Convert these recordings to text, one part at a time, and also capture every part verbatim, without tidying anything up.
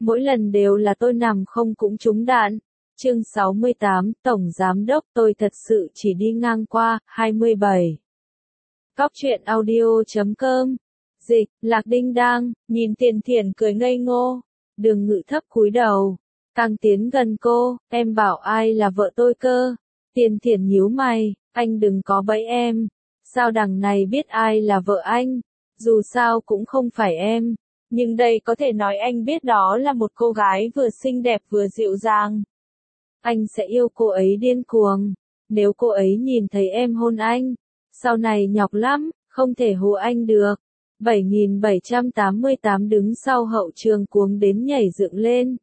mỗi lần đều là tôi nằm không cũng trúng đạn. Chương sáu mươi tám, Tổng Giám Đốc, tôi thật sự chỉ đi ngang qua. hai mươi bảy. Cóc truyện audio chấm com. Dịch, Lạc Đinh Đang, nhìn Tiền Thiển cười ngây ngô. Đường Ngự thấp cúi đầu. Càng tiến gần cô, em bảo ai là vợ tôi cơ. Tiền Thiển nhíu mày, anh đừng có bẫy em. Sao đằng này biết ai là vợ anh? Dù sao cũng không phải em. Nhưng đây có thể nói anh biết đó là một cô gái vừa xinh đẹp vừa dịu dàng. Anh sẽ yêu cô ấy điên cuồng. Nếu cô ấy nhìn thấy em hôn anh, sau này nhọc lắm, không thể hù anh được. bảy nghìn bảy trăm tám mươi tám đứng sau hậu trường cuống đến nhảy dựng lên.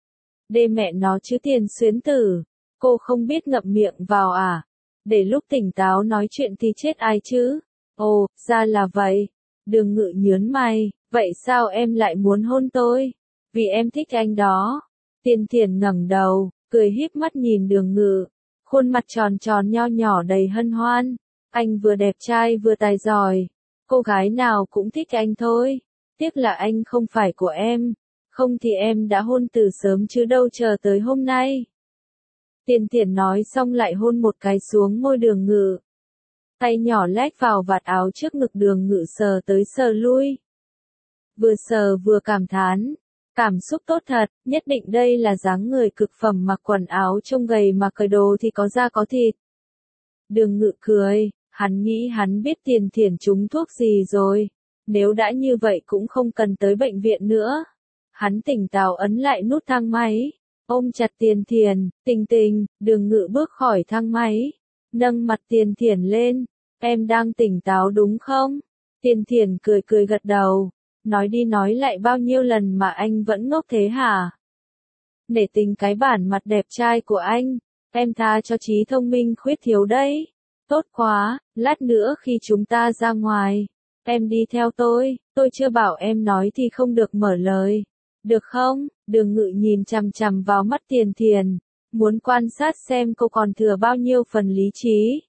Đê mẹ nó chứ Tiền Xuyến Tử. Cô không biết ngậm miệng vào à? Để lúc tỉnh táo nói chuyện thì chết ai chứ? Ồ, ra là vậy. Đường Ngự nhớn mày, vậy sao em lại muốn hôn tôi? Vì em thích anh đó. Tiền Thiển ngẩng đầu, cười híp mắt nhìn Đường Ngự, khuôn mặt tròn tròn nho nhỏ đầy hân hoan. Anh vừa đẹp trai vừa tài giỏi, cô gái nào cũng thích anh thôi. Tiếc là anh không phải của em, không thì em đã hôn từ sớm chứ đâu chờ tới hôm nay. Tiền Thiển nói xong lại hôn một cái xuống môi Đường Ngự. Tay nhỏ lách vào vạt áo trước ngực Đường Ngự sờ tới sờ lui. Vừa sờ vừa cảm thán. Cảm xúc tốt thật, nhất định đây là dáng người cực phẩm mặc quần áo trông gầy mà cởi đồ thì có da có thịt. Đường Ngự cười, hắn nghĩ hắn biết Tiền Thiển trúng thuốc gì rồi. Nếu đã như vậy cũng không cần tới bệnh viện nữa. Hắn tỉnh táo ấn lại nút thang máy, ôm chặt Tiền Thiển, Tình Tình. Đường Ngự bước khỏi thang máy, nâng mặt Tiền Thiển lên. Em đang tỉnh táo đúng không? Tiền Thiển cười cười gật đầu. Nói đi nói lại bao nhiêu lần mà anh vẫn ngốc thế hả? Nể tình cái bản mặt đẹp trai của anh, em tha cho trí thông minh khuyết thiếu đấy. Tốt quá, lát nữa khi chúng ta ra ngoài, em đi theo tôi, tôi chưa bảo em nói thì không được mở lời. Được không? Đường Ngự nhìn chằm chằm vào mắt Tiền Thiển, muốn quan sát xem cô còn thừa bao nhiêu phần lý trí.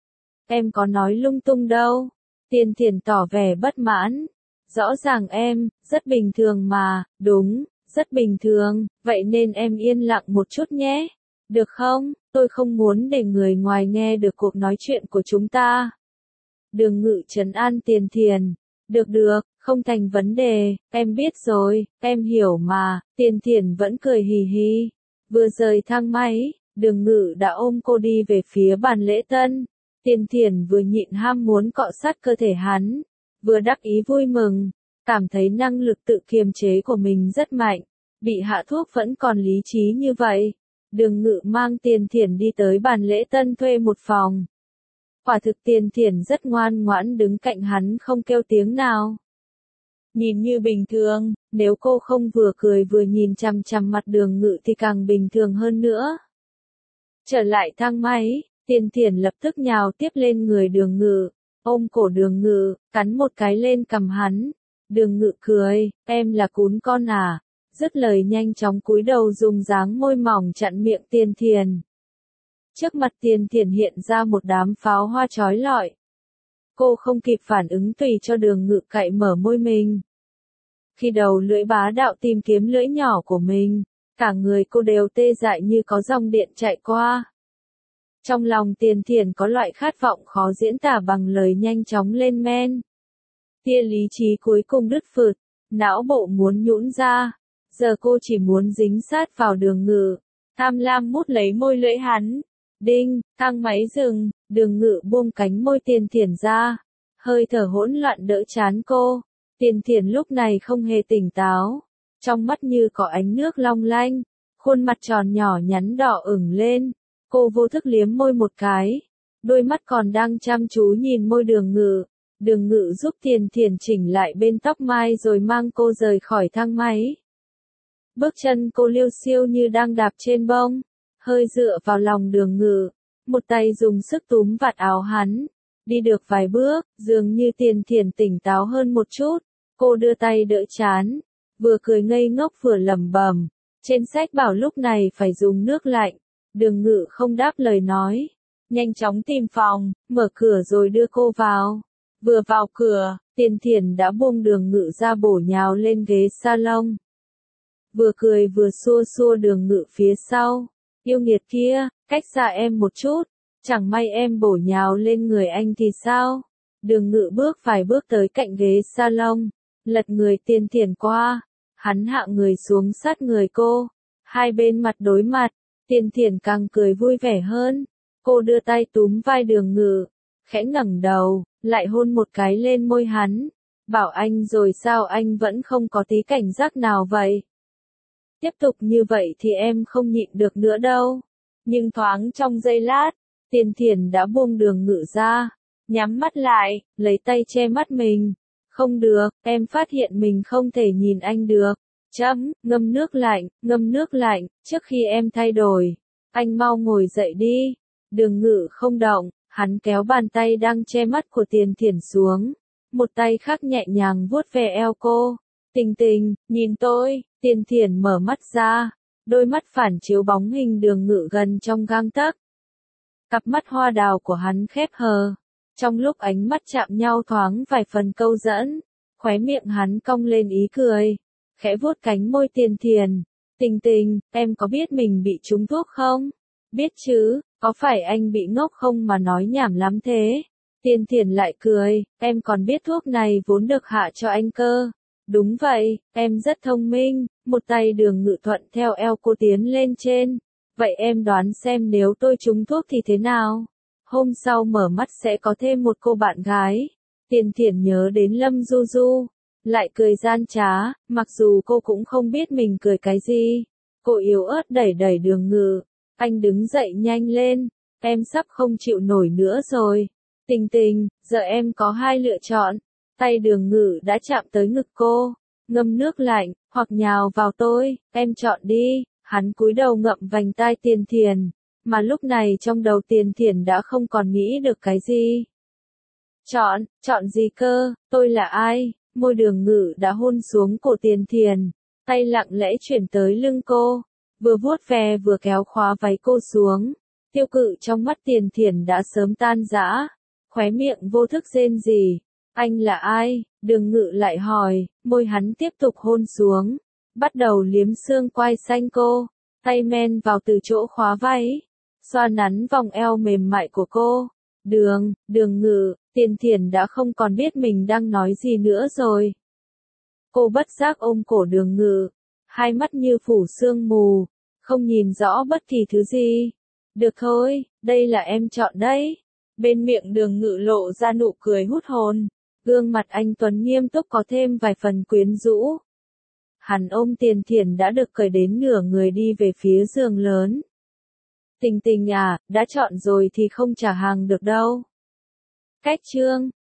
Em có nói lung tung đâu. Tiền Thiển tỏ vẻ bất mãn. Rõ ràng em, rất bình thường mà. Đúng, rất bình thường, vậy nên em yên lặng một chút nhé. Được không? Tôi không muốn để người ngoài nghe được cuộc nói chuyện của chúng ta. Đường Ngự trấn an Tiền Thiển. Được được, không thành vấn đề, em biết rồi, em hiểu mà. Tiền Thiển vẫn cười hì hì. Vừa rời thang máy, Đường Ngự đã ôm cô đi về phía bàn lễ tân. Tiền Thiển vừa nhịn ham muốn cọ sát cơ thể hắn, vừa đắc ý vui mừng, cảm thấy năng lực tự kiềm chế của mình rất mạnh, bị hạ thuốc vẫn còn lý trí như vậy. Đường Ngự mang Tiền Thiển đi tới bàn lễ tân thuê một phòng. Quả thực Tiền Thiển rất ngoan ngoãn đứng cạnh hắn không kêu tiếng nào. Nhìn như bình thường, nếu cô không vừa cười vừa nhìn chằm chằm mặt Đường Ngự thì càng bình thường hơn nữa. Trở lại thang máy, Tiền Thiển lập tức nhào tiếp lên người Đường Ngự, ôm cổ Đường Ngự, cắn một cái lên cằm hắn. Đường Ngự cười, em là cún con à? Dứt lời nhanh chóng cúi đầu dùng dáng môi mỏng chặn miệng Tiền Thiển. Trước mặt Tiền Thiển hiện ra một đám pháo hoa chói lọi. Cô không kịp phản ứng tùy cho Đường Ngự cạy mở môi mình. Khi đầu lưỡi bá đạo tìm kiếm lưỡi nhỏ của mình, cả người cô đều tê dại như có dòng điện chạy qua. Trong lòng Tiền Thiển có loại khát vọng khó diễn tả bằng lời nhanh chóng lên men. Tia lý trí cuối cùng đứt phượt, não bộ muốn nhũn ra. Giờ cô chỉ muốn dính sát vào Đường Ngự, tham lam mút lấy môi lưỡi hắn. Đinh, thang máy dừng, Đường Ngự buông cánh môi Tiền Thiển ra. Hơi thở hỗn loạn đỡ chán cô. Tiền Thiển lúc này không hề tỉnh táo. Trong mắt như có ánh nước long lanh, khuôn mặt tròn nhỏ nhắn đỏ ửng lên. Cô vô thức liếm môi một cái, đôi mắt còn đang chăm chú nhìn môi Đường Ngự. Đường Ngự giúp Tiền Thiển chỉnh lại bên tóc mai rồi mang cô rời khỏi thang máy. Bước chân cô liêu xiêu như đang đạp trên bông, hơi dựa vào lòng Đường Ngự, một tay dùng sức túm vạt áo hắn. Đi được vài bước, dường như Tiền Thiển tỉnh táo hơn một chút, cô đưa tay đỡ trán, vừa cười ngây ngốc vừa lẩm bẩm, trên sách bảo lúc này phải dùng nước lạnh. Đường Ngự không đáp lời nói, nhanh chóng tìm phòng, mở cửa rồi đưa cô vào. Vừa vào cửa, Tiền Thiển đã buông Đường Ngự ra bổ nhào lên ghế salon. vừa cười vừa xua xua Đường Ngự phía sau. Yêu nghiệt kia, cách xa em một chút, chẳng may em bổ nhào lên người anh thì sao? Đường Ngự bước vài bước tới cạnh ghế salon, lật người Tiền Thiển qua, hắn hạ người xuống sát người cô, hai bên mặt đối mặt, Tiền Thiển càng cười vui vẻ hơn, cô đưa tay túm vai Đường Ngự, khẽ ngẩng đầu, lại hôn một cái lên môi hắn, bảo anh rồi sao anh vẫn không có tí cảnh giác nào vậy? Tiếp tục như vậy thì em không nhịn được nữa đâu. Nhưng thoáng trong giây lát, Tiền Thiển đã buông Đường Ngự ra, nhắm mắt lại, lấy tay che mắt mình. Không được, em phát hiện mình không thể nhìn anh được. Chấm, ngâm nước lạnh, ngâm nước lạnh, trước khi em thay đổi. Anh mau ngồi dậy đi. Đường Ngự không động, hắn kéo bàn tay đang che mắt của Tiền Thiển xuống. Một tay khác nhẹ nhàng vuốt ve eo cô. Tình Tình, nhìn tôi. Tiền Thiển mở mắt ra, đôi mắt phản chiếu bóng hình Đường Ngự gần trong gang tấc. Cặp mắt hoa đào của hắn khép hờ, trong lúc ánh mắt chạm nhau thoáng vài phần câu dẫn, khóe miệng hắn cong lên ý cười, khẽ vuốt cánh môi Tiền Thiển. Tình Tình, em có biết mình bị trúng thuốc không? Biết chứ, có phải anh bị ngốc không mà nói nhảm lắm thế? Tiền Thiển lại cười, em còn biết thuốc này vốn được hạ cho anh cơ. Đúng vậy, em rất thông minh, một tay Đường Ngự thuận theo eo cô tiến lên trên. Vậy em đoán xem nếu tôi trúng thuốc thì thế nào? Hôm sau mở mắt sẽ có thêm một cô bạn gái. Tiền Thiển nhớ đến Lâm Du Du, lại cười gian trá, mặc dù cô cũng không biết mình cười cái gì. Cô yếu ớt đẩy đẩy Đường Ngự, anh đứng dậy nhanh lên, em sắp không chịu nổi nữa rồi. Tình Tình, giờ em có hai lựa chọn. Tay Đường Ngự đã chạm tới ngực cô, ngâm nước lạnh, hoặc nhào vào tôi, em chọn đi. Hắn cúi đầu ngậm vành tai Tiền Thiển, mà lúc này trong đầu Tiền Thiển đã không còn nghĩ được cái gì. Chọn, chọn gì cơ, tôi là ai? Môi Đường Ngự đã hôn xuống cổ Tiền Thiển, tay lặng lẽ chuyển tới lưng cô, vừa vuốt ve vừa kéo khóa váy cô xuống. Tiêu cự trong mắt Tiền Thiển đã sớm tan rã, khóe miệng vô thức rên rỉ. Anh là ai? Đường Ngự lại hỏi, môi hắn tiếp tục hôn xuống, bắt đầu liếm xương quai xanh cô, tay men vào từ chỗ khóa váy, xoa nắn vòng eo mềm mại của cô. Đường, Đường Ngự, Tiền Thiển đã không còn biết mình đang nói gì nữa rồi. Cô bất giác ôm cổ Đường Ngự, hai mắt như phủ sương mù, không nhìn rõ bất kỳ thứ gì. Được thôi, đây là em chọn đấy. Bên miệng Đường Ngự lộ ra nụ cười hút hồn. Gương mặt anh tuấn nghiêm túc có thêm vài phần quyến rũ. Hắn ôm Tiền Thiển đã được cởi đến nửa người đi về phía giường lớn. Tình Tình à, đã chọn rồi thì không trả hàng được đâu. Cách chương